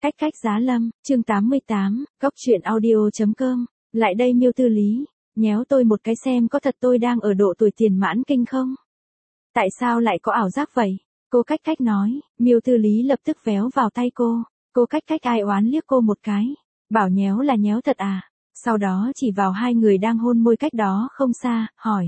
Cách cách giá lâm, chương 88, góc truyện audio.com, lại đây Miêu Tư Lý, nhéo tôi một cái xem có thật tôi đang ở độ tuổi tiền mãn kinh không? Tại sao lại có ảo giác vậy? Cô cách cách nói, Miêu Tư Lý lập tức véo vào tay cô cách cách ai oán liếc cô một cái, bảo nhéo là nhéo thật à? Sau đó chỉ vào hai người đang hôn môi cách đó không xa, hỏi.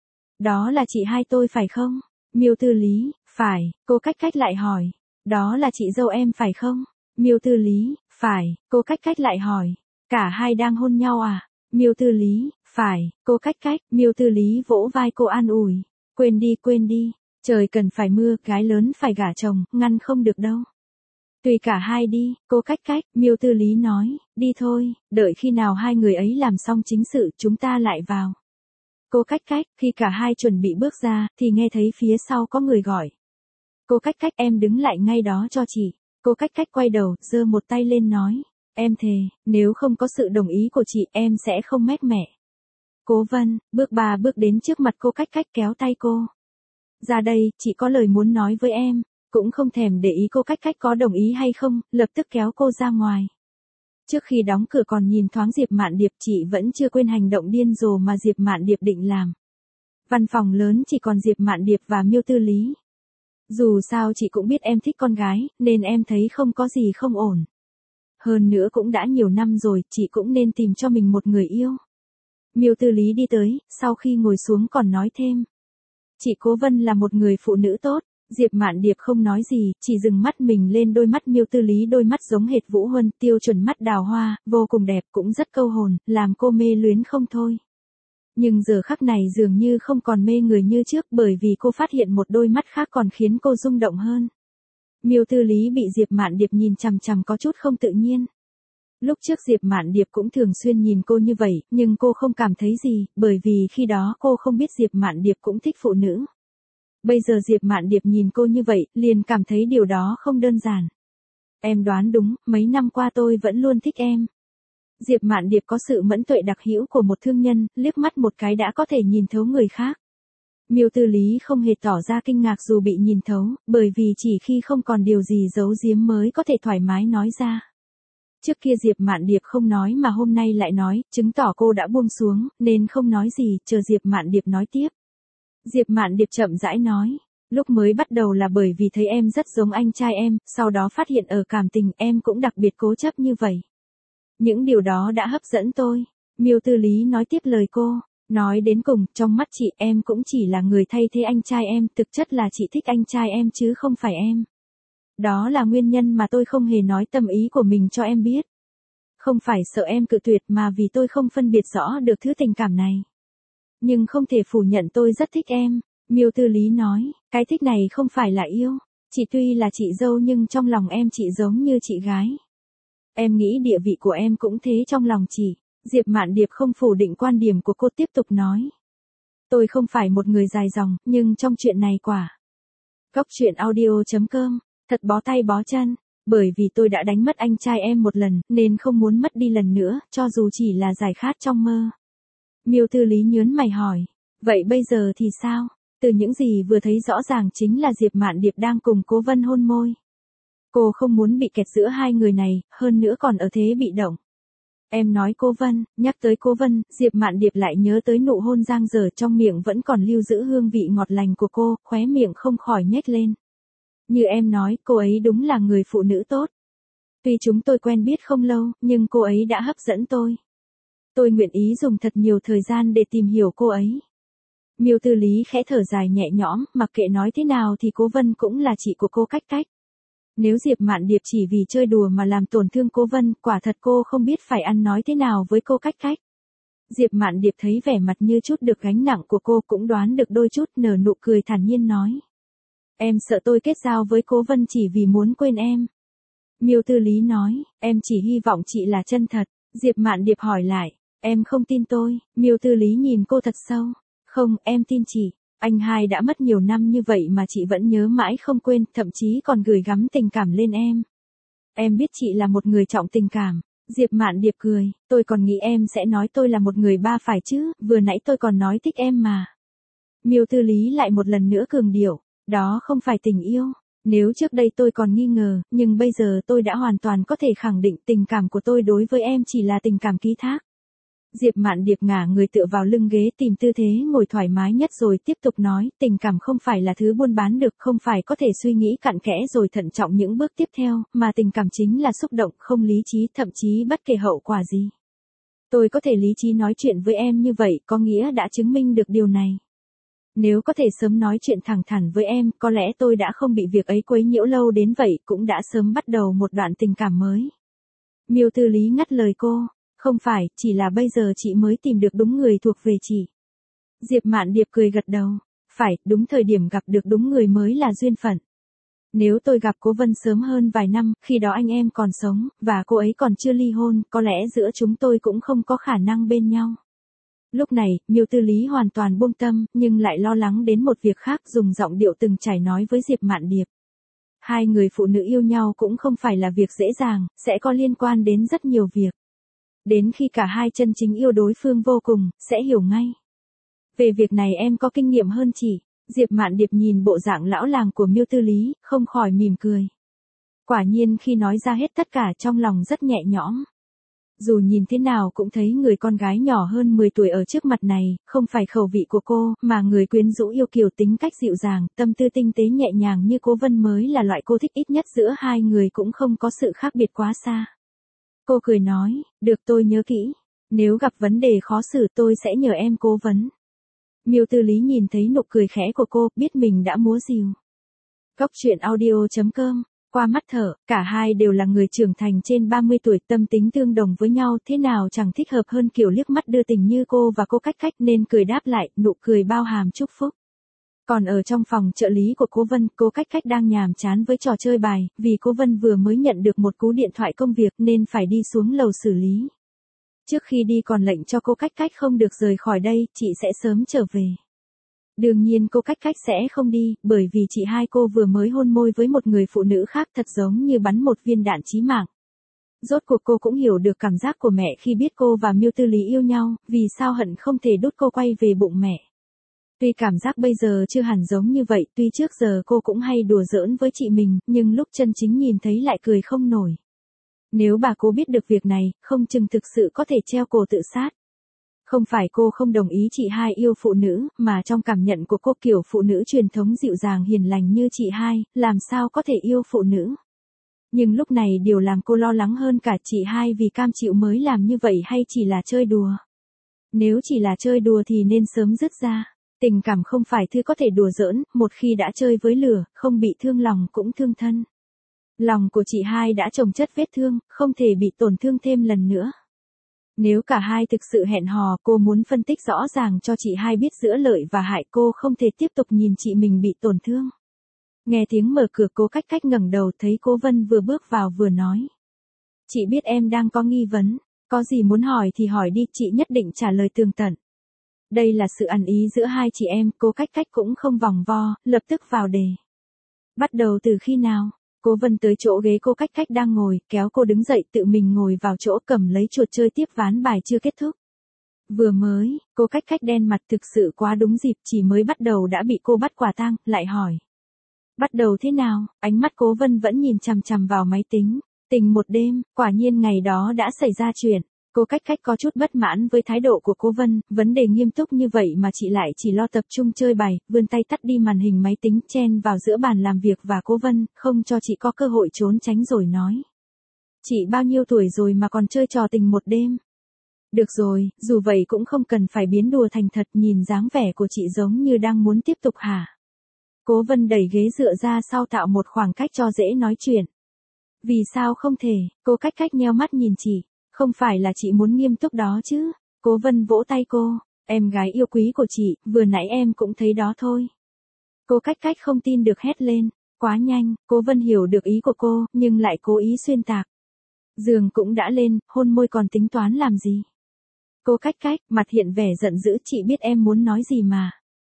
Đó là chị hai tôi phải không? Miêu Tư Lý, phải, cô cách cách lại hỏi. Đó là chị dâu em phải không? Miêu Tư Lý, phải, cô cách cách lại hỏi. Cả hai đang hôn nhau à? Miêu Tư Lý, phải, cô cách cách, Miêu Tư Lý vỗ vai cô an ủi. Quên đi, trời cần phải mưa, gái lớn phải gả chồng, ngăn không được đâu. Tùy cả hai đi, cô cách cách, Miêu Tư Lý nói, đi thôi, đợi khi nào hai người ấy làm xong chính sự chúng ta lại vào. Cô cách cách, khi cả hai chuẩn bị bước ra, thì nghe thấy phía sau có người gọi. Cô cách cách em đứng lại ngay đó cho chị. Cô cách cách quay đầu, giơ một tay lên nói. Em thề, nếu không có sự đồng ý của chị em sẽ không mét mẹ. Cố Vân, bước đến trước mặt cô cách cách kéo tay cô. Ra đây, chị có lời muốn nói với em. Cũng không thèm để ý cô cách cách có đồng ý hay không, lập tức kéo cô ra ngoài. Trước khi đóng cửa còn nhìn thoáng Diệp Mạn Điệp, chị vẫn chưa quên hành động điên rồ mà Diệp Mạn Điệp định làm. Văn phòng lớn chỉ còn Diệp Mạn Điệp và Miêu Tư Lý. Dù sao chị cũng biết em thích con gái, nên em thấy không có gì không ổn. Hơn nữa cũng đã nhiều năm rồi, chị cũng nên tìm cho mình một người yêu. Miêu Tư Lý đi tới, sau khi ngồi xuống còn nói thêm. Chị Cố Vân là một người phụ nữ tốt. Diệp Mạn Điệp không nói gì, chỉ dừng mắt mình lên đôi mắt Miêu Tư Lý, đôi mắt giống hệt Vũ Huân, tiêu chuẩn mắt đào hoa, vô cùng đẹp, cũng rất câu hồn, làm cô mê luyến không thôi. Nhưng giờ khắc này dường như không còn mê người như trước, bởi vì cô phát hiện một đôi mắt khác còn khiến cô rung động hơn. Miêu Tư Lý bị Diệp Mạn Điệp nhìn chằm chằm có chút không tự nhiên. Lúc trước Diệp Mạn Điệp cũng thường xuyên nhìn cô như vậy, nhưng cô không cảm thấy gì, bởi vì khi đó cô không biết Diệp Mạn Điệp cũng thích phụ nữ. Bây giờ Diệp Mạn Điệp nhìn cô như vậy, liền cảm thấy điều đó không đơn giản. Em đoán đúng, mấy năm qua tôi vẫn luôn thích em. Diệp Mạn Điệp có sự mẫn tuệ đặc hữu của một thương nhân, liếc mắt một cái đã có thể nhìn thấu người khác. Miêu Tư Lý không hề tỏ ra kinh ngạc dù bị nhìn thấu, bởi vì chỉ khi không còn điều gì giấu giếm mới có thể thoải mái nói ra. Trước kia Diệp Mạn Điệp không nói mà hôm nay lại nói, chứng tỏ cô đã buông xuống, nên không nói gì, chờ Diệp Mạn Điệp nói tiếp. Diệp Mạn Điệp chậm rãi nói, lúc mới bắt đầu là bởi vì thấy em rất giống anh trai em, sau đó phát hiện ở cảm tình em cũng đặc biệt cố chấp như vậy. Những điều đó đã hấp dẫn tôi. Miêu Tư Lý nói tiếp lời cô, nói đến cùng, trong mắt chị em cũng chỉ là người thay thế anh trai em, thực chất là chị thích anh trai em chứ không phải em. Đó là nguyên nhân mà tôi không hề nói tâm ý của mình cho em biết. Không phải sợ em cự tuyệt mà vì tôi không phân biệt rõ được thứ tình cảm này. Nhưng không thể phủ nhận tôi rất thích em. Miêu Tư Lý nói, cái thích này không phải là yêu. Chị tuy là chị dâu nhưng trong lòng em chị giống như chị gái. Em nghĩ địa vị của em cũng thế trong lòng chị. Diệp Mạn Điệp không phủ định quan điểm của cô, tiếp tục nói. Tôi không phải một người dài dòng, nhưng trong chuyện này quả. Góc truyện audio.com, thật bó tay bó chân. Bởi vì tôi đã đánh mất anh trai em một lần, nên không muốn mất đi lần nữa, cho dù chỉ là giải khát trong mơ. Miêu Tư Lý nhớn mày hỏi, vậy bây giờ thì sao? Từ những gì vừa thấy rõ ràng chính là Diệp Mạn Điệp đang cùng Cố Vân hôn môi. Cô không muốn bị kẹt giữa hai người này, hơn nữa còn ở thế bị động. Em nói Cố Vân, nhắc tới Cố Vân, Diệp Mạn Điệp lại nhớ tới nụ hôn giang dở trong miệng vẫn còn lưu giữ hương vị ngọt lành của cô, khóe miệng không khỏi nhếch lên. Như em nói, cô ấy đúng là người phụ nữ tốt. Tuy chúng tôi quen biết không lâu, nhưng cô ấy đã hấp dẫn tôi. Tôi nguyện ý dùng thật nhiều thời gian để tìm hiểu cô ấy. Miêu Tư Lý khẽ thở dài nhẹ nhõm, mặc kệ nói thế nào thì Cố Vân cũng là chị của cô cách cách. Nếu Diệp Mạn Điệp chỉ vì chơi đùa mà làm tổn thương Cố Vân, quả thật cô không biết phải ăn nói thế nào với cô cách cách. Diệp Mạn Điệp thấy vẻ mặt như chút được gánh nặng của cô cũng đoán được đôi chút, nở nụ cười thản nhiên nói. Em sợ tôi kết giao với Cố Vân chỉ vì muốn quên em. Miêu Tư Lý nói, em chỉ hy vọng chị là chân thật. Diệp Mạn Điệp hỏi lại, em không tin tôi? Miêu Tư Lý nhìn cô thật sâu. Không, em tin chị. Anh hai đã mất nhiều năm như vậy mà chị vẫn nhớ mãi không quên, thậm chí còn gửi gắm tình cảm lên em. Em biết chị là một người trọng tình cảm. Diệp Mạn Điệp cười, tôi còn nghĩ em sẽ nói tôi là một người ba phải chứ, vừa nãy tôi còn nói thích em mà. Miêu Tư Lý lại một lần nữa cường điệu, đó không phải tình yêu. Nếu trước đây tôi còn nghi ngờ, nhưng bây giờ tôi đã hoàn toàn có thể khẳng định tình cảm của tôi đối với em chỉ là tình cảm ký thác. Diệp Mạn Điệp ngả người tựa vào lưng ghế tìm tư thế ngồi thoải mái nhất rồi tiếp tục nói, tình cảm không phải là thứ buôn bán được, không phải có thể suy nghĩ cặn kẽ rồi thận trọng những bước tiếp theo, mà tình cảm chính là xúc động, không lý trí, thậm chí bất kể hậu quả gì. Tôi có thể lý trí nói chuyện với em như vậy, có nghĩa đã chứng minh được điều này. Nếu có thể sớm nói chuyện thẳng thắn với em, có lẽ tôi đã không bị việc ấy quấy nhiễu lâu đến vậy, cũng đã sớm bắt đầu một đoạn tình cảm mới. Miêu Tư Lý ngắt lời cô, không phải, chỉ là bây giờ chị mới tìm được đúng người thuộc về chị. Diệp Mạn Điệp cười gật đầu, phải, đúng thời điểm gặp được đúng người mới là duyên phận. Nếu tôi gặp Cố Vân sớm hơn vài năm, khi đó anh em còn sống, và cô ấy còn chưa ly hôn, có lẽ giữa chúng tôi cũng không có khả năng bên nhau. Lúc này, Miêu Tư Lý hoàn toàn buông tâm, nhưng lại lo lắng đến một việc khác, dùng giọng điệu từng trải nói với Diệp Mạn Điệp. Hai người phụ nữ yêu nhau cũng không phải là việc dễ dàng, sẽ có liên quan đến rất nhiều việc. Đến khi cả hai chân chính yêu đối phương vô cùng, sẽ hiểu ngay. Về việc này em có kinh nghiệm hơn chị. Diệp Mạn Điệp nhìn bộ dạng lão làng của Miêu Tư Lý, không khỏi mỉm cười. Quả nhiên khi nói ra hết tất cả trong lòng rất nhẹ nhõm. Dù nhìn thế nào cũng thấy người con gái nhỏ hơn 10 tuổi ở trước mặt này, không phải khẩu vị của cô, mà người quyến rũ yêu kiều tính cách dịu dàng, tâm tư tinh tế nhẹ nhàng như Cố Vân mới là loại cô thích, ít nhất giữa hai người cũng không có sự khác biệt quá xa. Cô cười nói, được, tôi nhớ kỹ. Nếu gặp vấn đề khó xử tôi sẽ nhờ em cố vấn. Miêu Tư Lý nhìn thấy nụ cười khẽ của cô, biết mình đã múa rìu. Góc truyện audio.com. Qua mắt thở, cả hai đều là người trưởng thành trên 30 tuổi, tâm tính tương đồng với nhau, thế nào chẳng thích hợp hơn kiểu liếc mắt đưa tình như cô và cô Cách Cách, nên cười đáp lại, nụ cười bao hàm chúc phúc. Còn ở trong phòng trợ lý của Cố Vân, cô Cách Cách đang nhàm chán với trò chơi bài, vì Cố Vân vừa mới nhận được một cú điện thoại công việc nên phải đi xuống lầu xử lý. Trước khi đi còn lệnh cho cô Cách Cách không được rời khỏi đây, chị sẽ sớm trở về. Đương nhiên cô Cách Cách sẽ không đi, bởi vì chị hai cô vừa mới hôn môi với một người phụ nữ khác, thật giống như bắn một viên đạn chí mạng. Rốt cuộc cô cũng hiểu được cảm giác của mẹ khi biết cô và Miêu Tư Lý yêu nhau, vì sao hận không thể đút cô quay về bụng mẹ. Tuy cảm giác bây giờ chưa hẳn giống như vậy, tuy trước giờ cô cũng hay đùa giỡn với chị mình, nhưng lúc chân chính nhìn thấy lại cười không nổi. Nếu bà Cố biết được việc này, không chừng thực sự có thể treo cổ tự sát. Không phải cô không đồng ý chị hai yêu phụ nữ, mà trong cảm nhận của cô kiểu phụ nữ truyền thống dịu dàng hiền lành như chị hai, làm sao có thể yêu phụ nữ. Nhưng lúc này điều làm cô lo lắng hơn cả, chị hai vì cam chịu mới làm như vậy hay chỉ là chơi đùa. Nếu chỉ là chơi đùa thì nên sớm dứt ra. Tình cảm không phải thứ có thể đùa giỡn, một khi đã chơi với lửa, không bị thương lòng cũng thương thân. Lòng của chị hai đã chồng chất vết thương, không thể bị tổn thương thêm lần nữa. Nếu cả hai thực sự hẹn hò, cô muốn phân tích rõ ràng cho chị hai biết giữa lợi và hại, cô không thể tiếp tục nhìn chị mình bị tổn thương. Nghe tiếng mở cửa, cô Cách Cách ngẩng đầu thấy Cố Vân vừa bước vào vừa nói. Chị biết em đang có nghi vấn, có gì muốn hỏi thì hỏi đi, chị nhất định trả lời tường tận. Đây là sự ăn ý giữa hai chị em, cô Cách Cách cũng không vòng vo, lập tức vào đề. Bắt đầu từ khi nào? Cố Vân tới chỗ ghế cô Cách Cách đang ngồi, kéo cô đứng dậy, tự mình ngồi vào chỗ, cầm lấy chuột chơi tiếp ván bài chưa kết thúc. Vừa mới, cô Cách Cách đen mặt, thực sự quá đúng dịp, chỉ mới bắt đầu đã bị cô bắt quả tang, lại hỏi. Bắt đầu thế nào? Ánh mắt Cố Vân vẫn nhìn chằm chằm vào máy tính. Tình một đêm, quả nhiên ngày đó đã xảy ra chuyện. Cô Cách Cách có chút bất mãn với thái độ của Cố Vân, vấn đề nghiêm túc như vậy mà chị lại chỉ lo tập trung chơi bài, vươn tay tắt đi màn hình máy tính, chen vào giữa bàn làm việc và Cố Vân, không cho chị có cơ hội trốn tránh rồi nói. Chị bao nhiêu tuổi rồi mà còn chơi trò tình một đêm? Được rồi, dù vậy cũng không cần phải biến đùa thành thật, nhìn dáng vẻ của chị giống như đang muốn tiếp tục hả? Cố Vân đẩy ghế dựa ra sau tạo một khoảng cách cho dễ nói chuyện. Vì sao không thể? Cô Cách Cách nheo mắt nhìn chị. Không phải là chị muốn nghiêm túc đó chứ? Cố Vân vỗ tay cô. Em gái yêu quý của chị, vừa nãy em cũng thấy đó thôi. Cô Cách Cách không tin được hét lên. Quá nhanh, Cố Vân hiểu được ý của cô, nhưng lại cố ý xuyên tạc. Giường cũng đã lên, hôn môi còn tính toán làm gì? Cô Cách Cách, mặt hiện vẻ giận dữ, chị biết em muốn nói gì mà.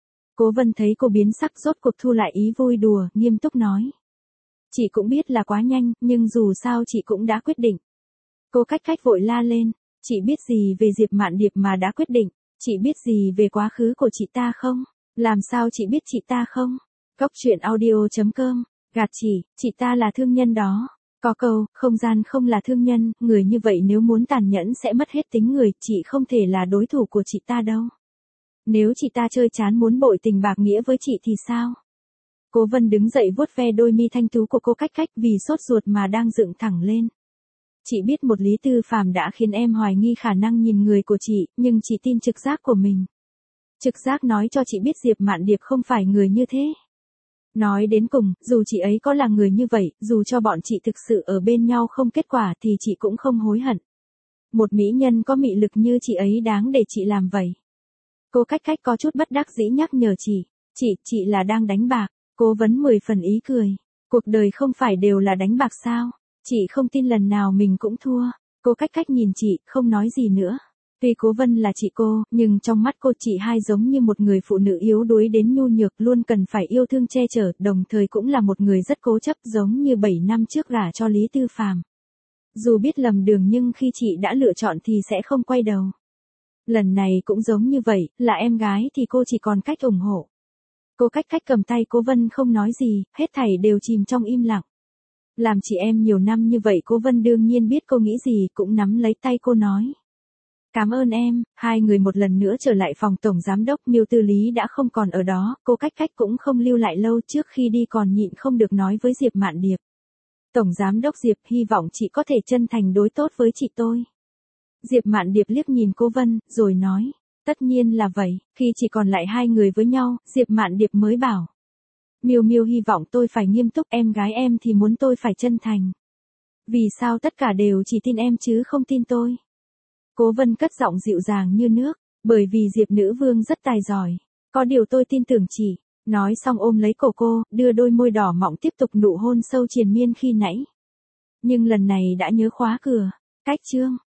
Cố Vân thấy cô biến sắc, rốt cuộc thu lại ý vui đùa, nghiêm túc nói. Chị cũng biết là quá nhanh, nhưng dù sao chị cũng đã quyết định. Cô Cách Cách vội la lên, chị biết gì về Diệp Mạn Điệp mà đã quyết định, chị biết gì về quá khứ của chị ta không? Làm sao chị biết chị ta không? Góc truyện audio.com Gạt chị ta là thương nhân đó. Có câu, không gian không là thương nhân, người như vậy nếu muốn tàn nhẫn sẽ mất hết tính người, chị không thể là đối thủ của chị ta đâu. Nếu chị ta chơi chán muốn bội tình bạc nghĩa với chị thì sao? Cố Vân đứng dậy vuốt ve đôi mi thanh tú của cô Cách Cách vì sốt ruột mà đang dựng thẳng lên. Chị biết một Lý Tư Phàm đã khiến em hoài nghi khả năng nhìn người của chị, nhưng chị tin trực giác của mình. Trực giác nói cho chị biết Diệp Mạn Điệp không phải người như thế. Nói đến cùng, dù chị ấy có là người như vậy, dù cho bọn chị thực sự ở bên nhau không kết quả thì chị cũng không hối hận. Một mỹ nhân có mị lực như chị ấy đáng để chị làm vậy. Cô Cách Cách có chút bất đắc dĩ nhắc nhở chị là đang đánh bạc. Cố Vấn 10 phần ý cười. Cuộc đời không phải đều là đánh bạc sao? Chị không tin lần nào mình cũng thua. Cô Cách Cách nhìn chị, không nói gì nữa. Tuy Cố Vân là chị cô, nhưng trong mắt cô chị hai giống như một người phụ nữ yếu đuối đến nhu nhược luôn cần phải yêu thương che chở, đồng thời cũng là một người rất cố chấp giống như 7 năm trước gả cho Lý Tư Phàm. Dù biết lầm đường nhưng khi chị đã lựa chọn thì sẽ không quay đầu. Lần này cũng giống như vậy, là em gái thì cô chỉ còn cách ủng hộ. Cô Cách Cách cầm tay Cố Vân không nói gì, hết thảy đều chìm trong im lặng. Làm chị em nhiều năm như vậy Cố Vân đương nhiên biết cô nghĩ gì, cũng nắm lấy tay cô nói. Cảm ơn em. Hai người một lần nữa trở lại phòng tổng giám đốc. Miêu Tư Lý đã không còn ở đó, cô Cách Cách cũng không lưu lại lâu, trước khi đi còn nhịn không được nói với Diệp Mạn Điệp. Tổng giám đốc Diệp, hy vọng chị có thể chân thành đối tốt với chị tôi. Diệp Mạn Điệp liếc nhìn Cố Vân, rồi nói. Tất nhiên là vậy. Khi chỉ còn lại hai người với nhau, Diệp Mạn Điệp mới bảo. Miêu Miêu hy vọng tôi phải nghiêm túc, em gái em thì muốn tôi phải chân thành. Vì sao tất cả đều chỉ tin em chứ không tin tôi? Cố Vân cất giọng dịu dàng như nước, bởi vì Diệp nữ vương rất tài giỏi. Có điều tôi tin tưởng chị. Nói xong ôm lấy cổ cô, đưa đôi môi đỏ mọng tiếp tục nụ hôn sâu triền miên khi nãy. Nhưng lần này đã nhớ khóa cửa. Cách chương